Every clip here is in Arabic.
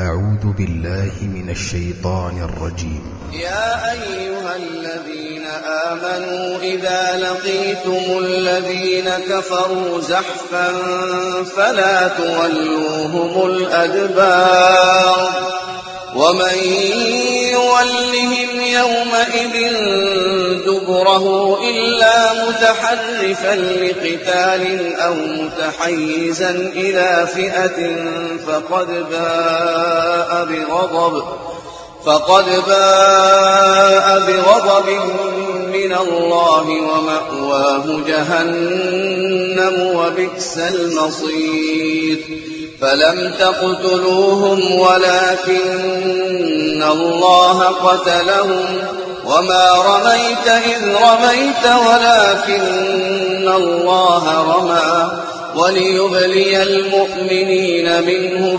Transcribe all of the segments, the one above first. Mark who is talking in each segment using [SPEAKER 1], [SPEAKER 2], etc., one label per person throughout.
[SPEAKER 1] أعوذ بالله من الشيطان الرجيم.
[SPEAKER 2] يا أيها الذين آمنوا إذا لقيتم الذين كفروا زحفا فلا تولوهم الأدبار ومن يولهم يومئذ دبره إلا متحرفا لقتال أو متحيزا إلى فئة فقد باء بغضب من الله ومأواه جهنم وبئس المصير. فلم تقتلوهم ولكن الله قتلهم وما رميت إذ رميت ولكن الله رمى وليبلي المؤمنين منه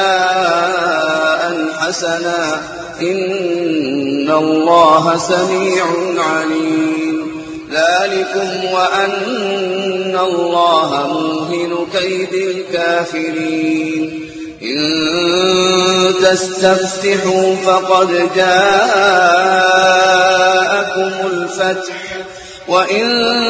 [SPEAKER 2] بلاء حسنا إن الله سميع عليم. ذلكم وأن الله موهن كيد الكافرين. إن تستفتحوا فقد جاءكم الفتح وإن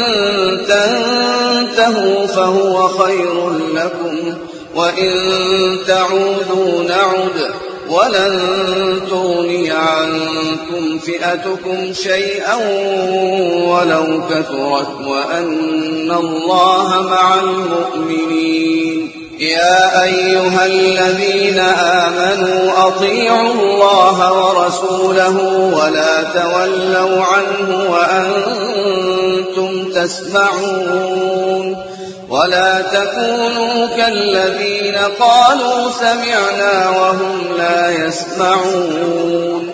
[SPEAKER 2] تنتهوا فهو خير لكم وإن تعودوا نعد ولن تغني عنكم فئتكم شيئا ولو كثرت وأن الله مع المؤمنين. يا أيها الذين آمنوا أطيعوا الله ورسوله ولا تولوا عنه وأنتم تسمعون. ولا تكونوا كالذين قالوا سمعنا وهم لا يسمعون.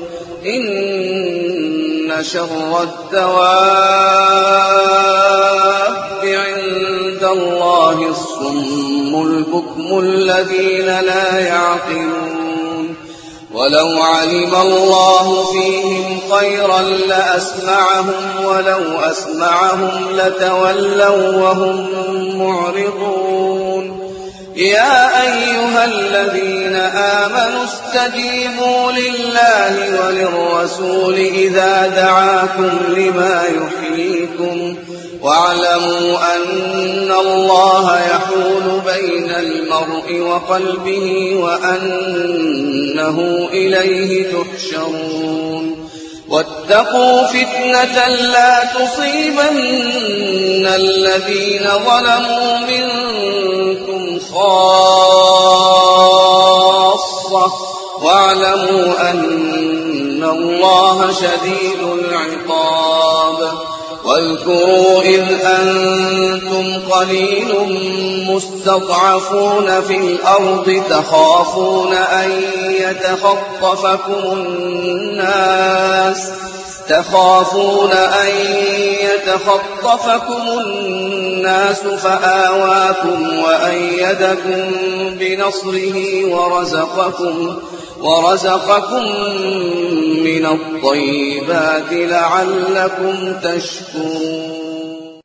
[SPEAKER 2] إن شر الدواب عند الله الصم البكم الذين لا يعقلون. ولو علم الله فيهم خيرا لأسمعهم ولو أسمعهم لتولوا وهم معرضون. يا أيها الذين آمنوا استجيبوا لله وللرسول إذا دعاكم لما يحييكم واعلموا أن الله يحول بين المرء وقلبه وأنه إليه تحشرون. واتقوا فتنة لا تصيبن الذين ظلموا منكم خاصة واعلموا أن الله شديد العقاب. واذكروا إذ أنتم قليل مستضعفون في الأرض تخافون أن يتخطفكم الناس فآواكم وأيدكم بنصره ورزقكم من الطيبات لعلكم تشكرون.